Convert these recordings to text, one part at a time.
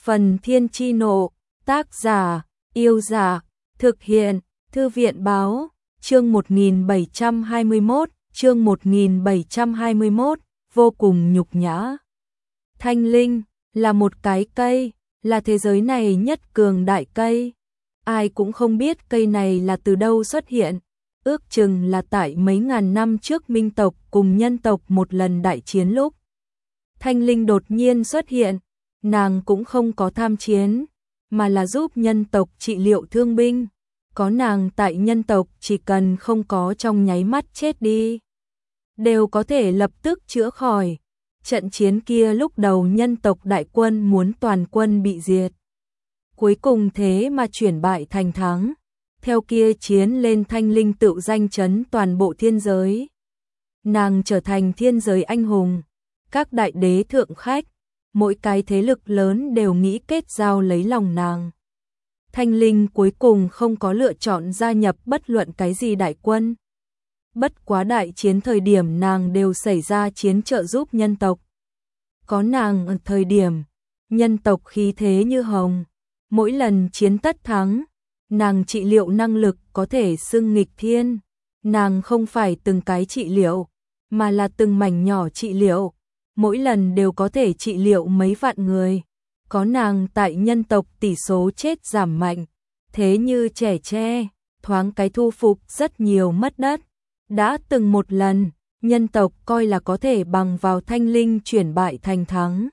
Phần Thiên Chi Nộ, tác giả, Yêu Giả, thực hiện, Thư viện Báo, chương 1721, vô cùng nhục nhã. Thanh linh, là một cái cây, là thế giới này nhất cường đại cây. Ai cũng không biết cây này là từ đâu xuất hiện, ước chừng là tại mấy ngàn năm trước Minh tộc cùng nhân tộc một lần đại chiến lúc. Thanh linh đột nhiên xuất hiện, nàng cũng không có tham chiến, mà là giúp nhân tộc trị liệu thương binh. Có nàng tại nhân tộc chỉ cần không có trong nháy mắt chết đi, đều có thể lập tức chữa khỏi. Trận chiến kia lúc đầu nhân tộc đại quân muốn toàn quân bị diệt, cuối cùng thế mà chuyển bại thành thắng. Theo kia chiến lên thanh linh tự danh chấn toàn bộ thiên giới. Nàng trở thành thiên giới anh hùng, các đại đế thượng khách, mỗi cái thế lực lớn đều nghĩ kết giao lấy lòng nàng. Thanh linh cuối cùng không có lựa chọn gia nhập bất luận cái gì đại quân. Bất quá đại chiến thời điểm nàng đều xảy ra chiến trợ giúp nhân tộc. Có nàng ở thời điểm, nhân tộc khí thế như hồng, mỗi lần chiến tất thắng. Nàng trị liệu năng lực có thể xưng nghịch thiên. Nàng không phải từng cái trị liệu, mà là từng mảnh nhỏ trị liệu, mỗi lần đều có thể trị liệu mấy vạn người. Có nàng tại nhân tộc tỷ số chết giảm mạnh, thế như trẻ tre, thoáng cái thu phục rất nhiều mất đất. Đã từng một lần, nhân tộc coi là có thể bằng vào thanh linh chuyển bại thành thắng,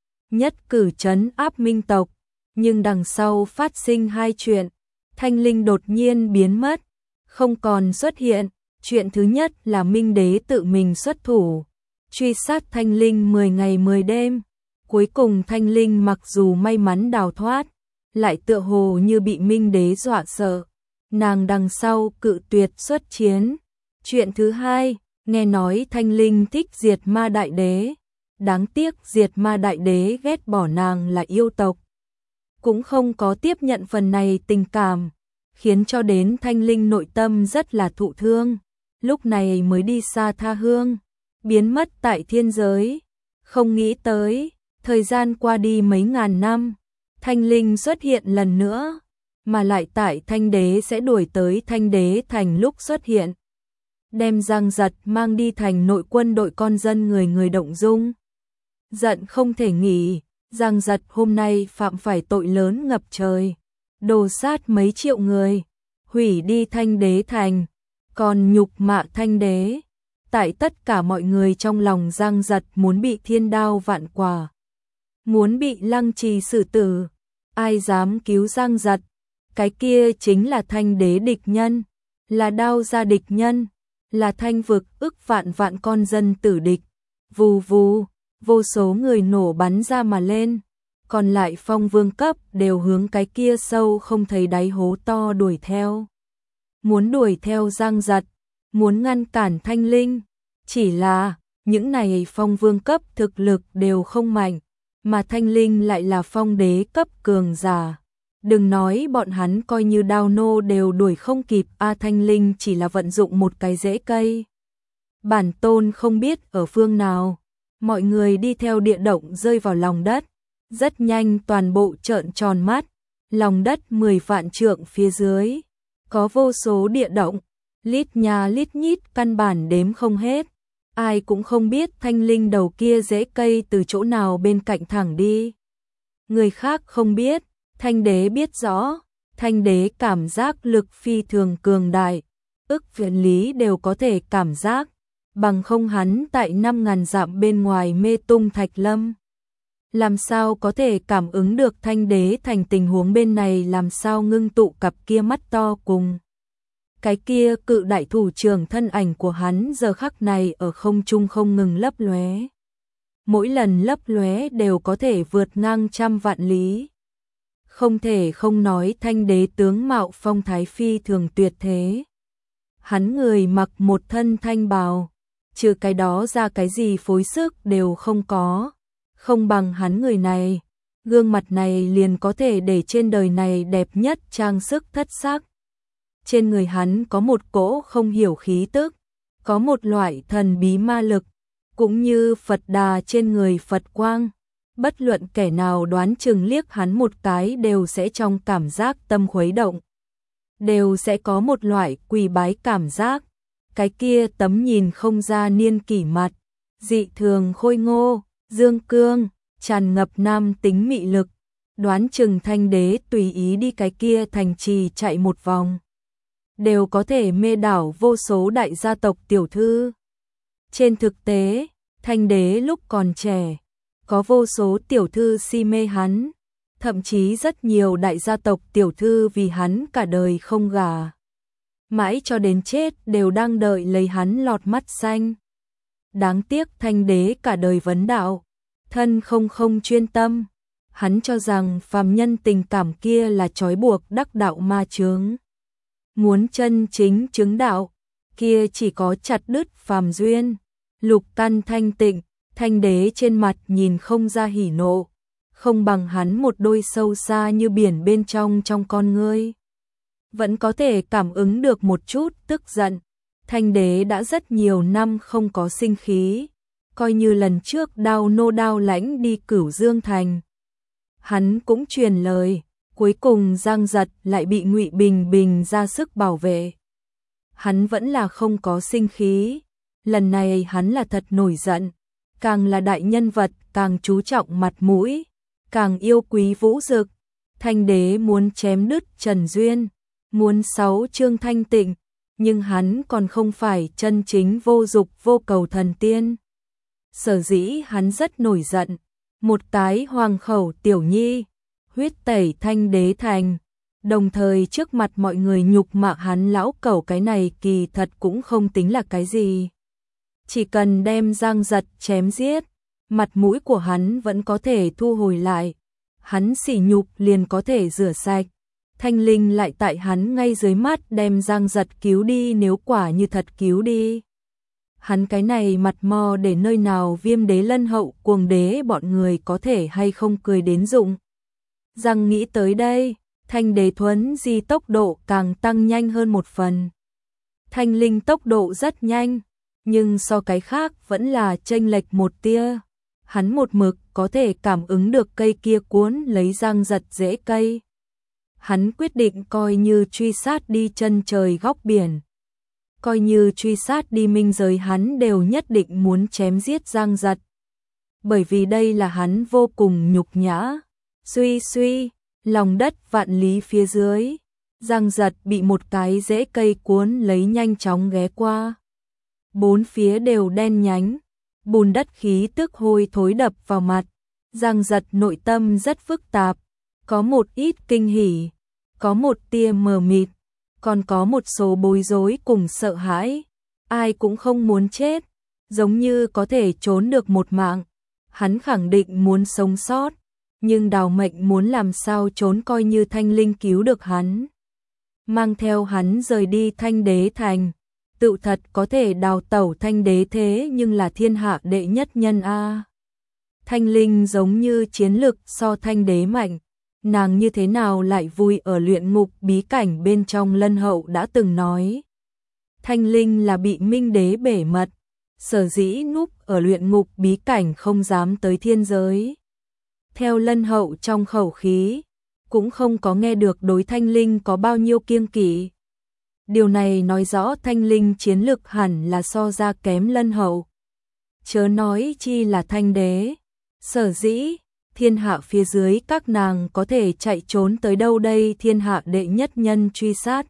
nhất cử trấn áp Minh tộc, nhưng đằng sau phát sinh hai chuyện. Thanh linh đột nhiên biến mất, không còn xuất hiện. Chuyện thứ nhất là Minh đế tự mình xuất thủ, truy sát thanh linh 10 ngày 10 đêm. Cuối cùng thanh linh mặc dù may mắn đào thoát, lại tựa hồ như bị Minh đế dọa sợ. Nàng đằng sau cự tuyệt xuất chiến. Chuyện thứ hai, nghe nói thanh linh thích diệt ma đại đế. Đáng tiếc diệt ma đại đế ghét bỏ nàng là yêu tộc, cũng không có tiếp nhận phần này tình cảm, khiến cho đến thanh linh nội tâm rất là thụ thương. Lúc này mới đi xa tha hương, biến mất tại thiên giới. Không nghĩ tới, thời gian qua đi mấy ngàn năm, thanh linh xuất hiện lần nữa, mà lại tại thanh đế sẽ đuổi tới thanh đế thành lúc xuất hiện, đem Giang Giật mang đi thành nội quân đội con dân người người động dung. Giận không thể nghỉ, Giang Giật hôm nay phạm phải tội lớn ngập trời, đồ sát mấy triệu người, hủy đi thanh đế thành, còn nhục mạ thanh đế. Tại tất cả mọi người trong lòng Giang Giật muốn bị thiên đao vạn quả, muốn bị lăng trì xử tử. Ai dám cứu Giang Giật, cái kia chính là thanh đế địch nhân, là đao gia địch nhân, là thanh vực ức vạn vạn con dân tử địch. Vù vù, vô số người nổ bắn ra mà lên, còn lại phong vương cấp đều hướng cái kia sâu không thấy đáy hố to đuổi theo. Muốn đuổi theo Giang Giật, muốn ngăn cản thanh linh. Chỉ là, những này phong vương cấp thực lực đều không mạnh, mà thanh linh lại là phong đế cấp cường giả. Đừng nói bọn hắn coi như đao nô đều đuổi không kịp. Thanh linh chỉ là vận dụng một cái rễ cây, bản tôn không biết ở phương nào. Mọi người đi theo địa động rơi vào lòng đất, rất nhanh toàn bộ trợn tròn mắt. Lòng đất 10 vạn trượng phía dưới, có vô số địa động, lít nhà lít nhít căn bản đếm không hết. Ai cũng không biết thanh linh đầu kia rễ cây từ chỗ nào bên cạnh thẳng đi. Người khác không biết, thanh đế biết rõ. Thanh đế cảm giác lực phi thường cường đại, ức vạn lý đều có thể cảm giác. Bằng không hắn tại 5.000 dặm bên ngoài mê tung thạch lâm, làm sao có thể cảm ứng được thanh đế thành tình huống bên này. Làm sao ngưng tụ cặp kia mắt to cùng cái kia cự đại thủ trưởng thân ảnh của hắn giờ khắc này ở không trung không ngừng lấp lóe. Mỗi lần lấp lóe đều có thể vượt ngang trăm vạn lý. Không thể không nói thanh đế tướng mạo phong thái phi thường tuyệt thế. Hắn người mặc một thân thanh bào, trừ cái đó ra cái gì phối sức đều không có. Không bằng hắn người này, gương mặt này liền có thể để trên đời này đẹp nhất trang sức thất sắc. Trên người hắn có một cỗ không hiểu khí tức, có một loại thần bí ma lực, cũng như Phật Đà trên người Phật quang. bất luận kẻ nào đoán chừng liếc hắn một cái đều sẽ trong cảm giác tâm khuấy động, đều sẽ có một loại quỳ bái cảm giác. Cái kia tấm nhìn không ra niên kỷ mặt, dị thường khôi ngô, dương cương, tràn ngập nam tính mị lực, đoán chừng Thanh Đế tùy ý đi cái kia thành trì chạy một vòng, đều có thể mê đảo vô số đại gia tộc tiểu thư. Trên thực tế, Thanh Đế lúc còn trẻ, có vô số tiểu thư si mê hắn, thậm chí rất nhiều đại gia tộc tiểu thư vì hắn cả đời không gả. Mãi cho đến chết đều đang đợi lấy hắn lọt mắt xanh. Đáng tiếc Thanh Đế cả đời vấn đạo, thân không chuyên tâm. Hắn cho rằng phàm nhân tình cảm kia là trói buộc đắc đạo ma chướng. Muốn chân chính chứng đạo, kia chỉ có chặt đứt phàm duyên, lục căn thanh tịnh. Thanh Đế trên mặt nhìn không ra hỉ nộ, không bằng hắn một đôi sâu xa như biển bên trong con ngươi. Vẫn có thể cảm ứng được một chút tức giận. Thanh Đế đã rất nhiều năm không có sinh khí, coi như lần trước Đao Nô Đao Lãnh đi Cửu Dương Thành. Hắn cũng truyền lời, cuối cùng Giang Giật lại bị Ngụy Bình Bình ra sức bảo vệ. Hắn vẫn là không có sinh khí, lần này hắn là thật nổi giận, càng là đại nhân vật càng chú trọng mặt mũi, càng yêu quý vũ dực. Thanh Đế muốn chém đứt Trần Duyên, muốn 6 chương thanh tịnh, nhưng hắn còn không phải chân chính vô dục vô cầu thần tiên. Sở dĩ hắn rất nổi giận, một cái hoàng khẩu tiểu nhi, huyết tẩy Thanh Đế thành, đồng thời trước mặt mọi người nhục mạ hắn lão cẩu, cái này kỳ thật cũng không tính là cái gì. Chỉ cần đem Giang Giật chém giết, mặt mũi của hắn vẫn có thể thu hồi lại, hắn sỉ nhục liền có thể rửa sạch. Thanh Linh lại tại hắn ngay dưới mắt đem Giang Giật cứu đi, nếu quả như thật cứu đi. Hắn cái này mặt mò để nơi nào Viêm Đế Lân Hậu Cuồng Đế bọn người có thể hay không cười đến rụng. Rằng nghĩ tới đây, Thanh Đế thuấn di tốc độ càng tăng nhanh hơn một phần. Thanh Linh tốc độ rất nhanh, nhưng so cái khác vẫn là chênh lệch một tia. Hắn một mực có thể cảm ứng được cây kia cuốn lấy Giang Giật rễ cây. Hắn quyết định coi như truy sát đi chân trời góc biển, coi như truy sát đi minh giới, hắn đều nhất định muốn chém giết Giang Giật. Bởi vì đây là hắn vô cùng nhục nhã. Suy, lòng đất vạn lý phía dưới, Giang Giật bị một cái rễ cây cuốn lấy nhanh chóng ghé qua. Bốn phía đều đen nhánh, bùn đất khí tức hôi thối đập vào mặt. Giang Giật nội tâm rất phức tạp, có một ít kinh hỉ, có một tia mờ mịt, còn có một số bối rối cùng sợ hãi. Ai cũng không muốn chết, giống như có thể trốn được một mạng, hắn khẳng định muốn sống sót, nhưng đào mệnh muốn làm sao trốn, coi như Thanh Linh cứu được hắn, mang theo hắn rời đi Thanh Đế thành, tự thật có thể đào tẩu Thanh Đế, thế nhưng là thiên hạ đệ nhất nhân a. Thanh Linh giống như chiến lực so Thanh Đế mạnh, nàng như thế nào lại vui ở luyện ngục bí cảnh bên trong. Lân Hậu đã từng nói, Thanh Linh là bị Minh Đế bể mật, sở dĩ núp ở luyện ngục bí cảnh không dám tới thiên giới. Theo Lân Hậu trong khẩu khí, cũng không có nghe được đối Thanh Linh có bao nhiêu kiêng kỵ. Điều này nói rõ Thanh Linh chiến lực hẳn là so ra kém Lân Hậu. Chớ nói chi là Thanh Đế. Sở dĩ, thiên hạ phía dưới các nàng có thể chạy trốn tới đâu đây, thiên hạ đệ nhất nhân truy sát.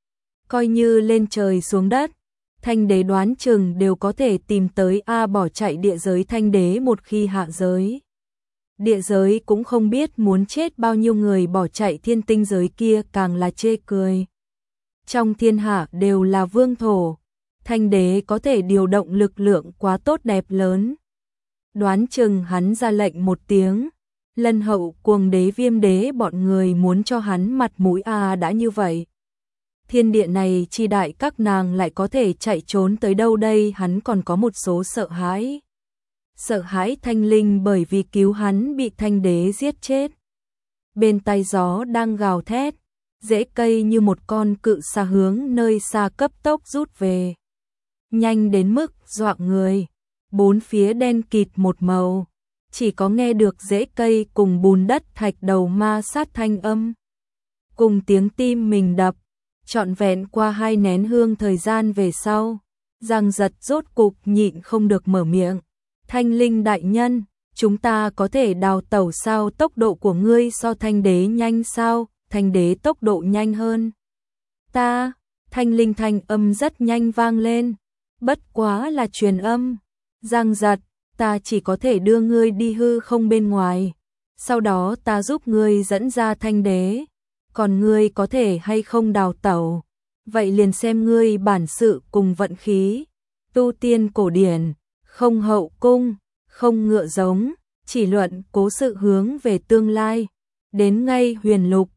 Coi như lên trời xuống đất, Thanh Đế đoán chừng đều có thể tìm tới bỏ chạy địa giới. Thanh Đế một khi hạ giới, địa giới cũng không biết muốn chết bao nhiêu người, bỏ chạy thiên tinh giới kia càng là chê cười. Trong thiên hạ đều là vương thổ, Thanh Đế có thể điều động lực lượng quá tốt đẹp lớn. Đoán chừng hắn ra lệnh một tiếng, Lân Hậu Cuồng Đế Viêm Đế bọn người muốn cho hắn mặt mũi đã như vậy. Thiên địa này chi đại, các nàng lại có thể chạy trốn tới đâu đây, hắn còn có một số sợ hãi. Sợ hãi Thanh Linh bởi vì cứu hắn bị Thanh Đế giết chết. Bên tai gió đang gào thét, rễ cây như một con cự xà hướng nơi xa cấp tốc rút về. Nhanh đến mức dọa người, bốn phía đen kịt một màu, chỉ có nghe được rễ cây cùng bùn đất thạch đầu ma sát thanh âm. Cùng tiếng tim mình đập, trọn vẹn qua 2 nén hương thời gian về sau, Giang Giật rốt cục nhịn không được mở miệng. Thanh linh đại nhân, chúng ta có thể đào tẩu sao? Tốc độ của ngươi so Thanh đế nhanh sao? Thanh đế tốc độ nhanh hơn ta. Thanh linh thanh âm rất nhanh vang lên, bất quá là truyền âm. Giang Giật, ta chỉ có thể đưa ngươi đi hư không bên ngoài, sau đó ta giúp ngươi dẫn ra Thanh đế, còn ngươi có thể hay không đào tẩu, vậy liền xem ngươi bản sự cùng vận khí. Tu tiên cổ điển, không hậu cung, không ngựa giống, chỉ luận cố sự hướng về tương lai. Đến ngay huyền lục,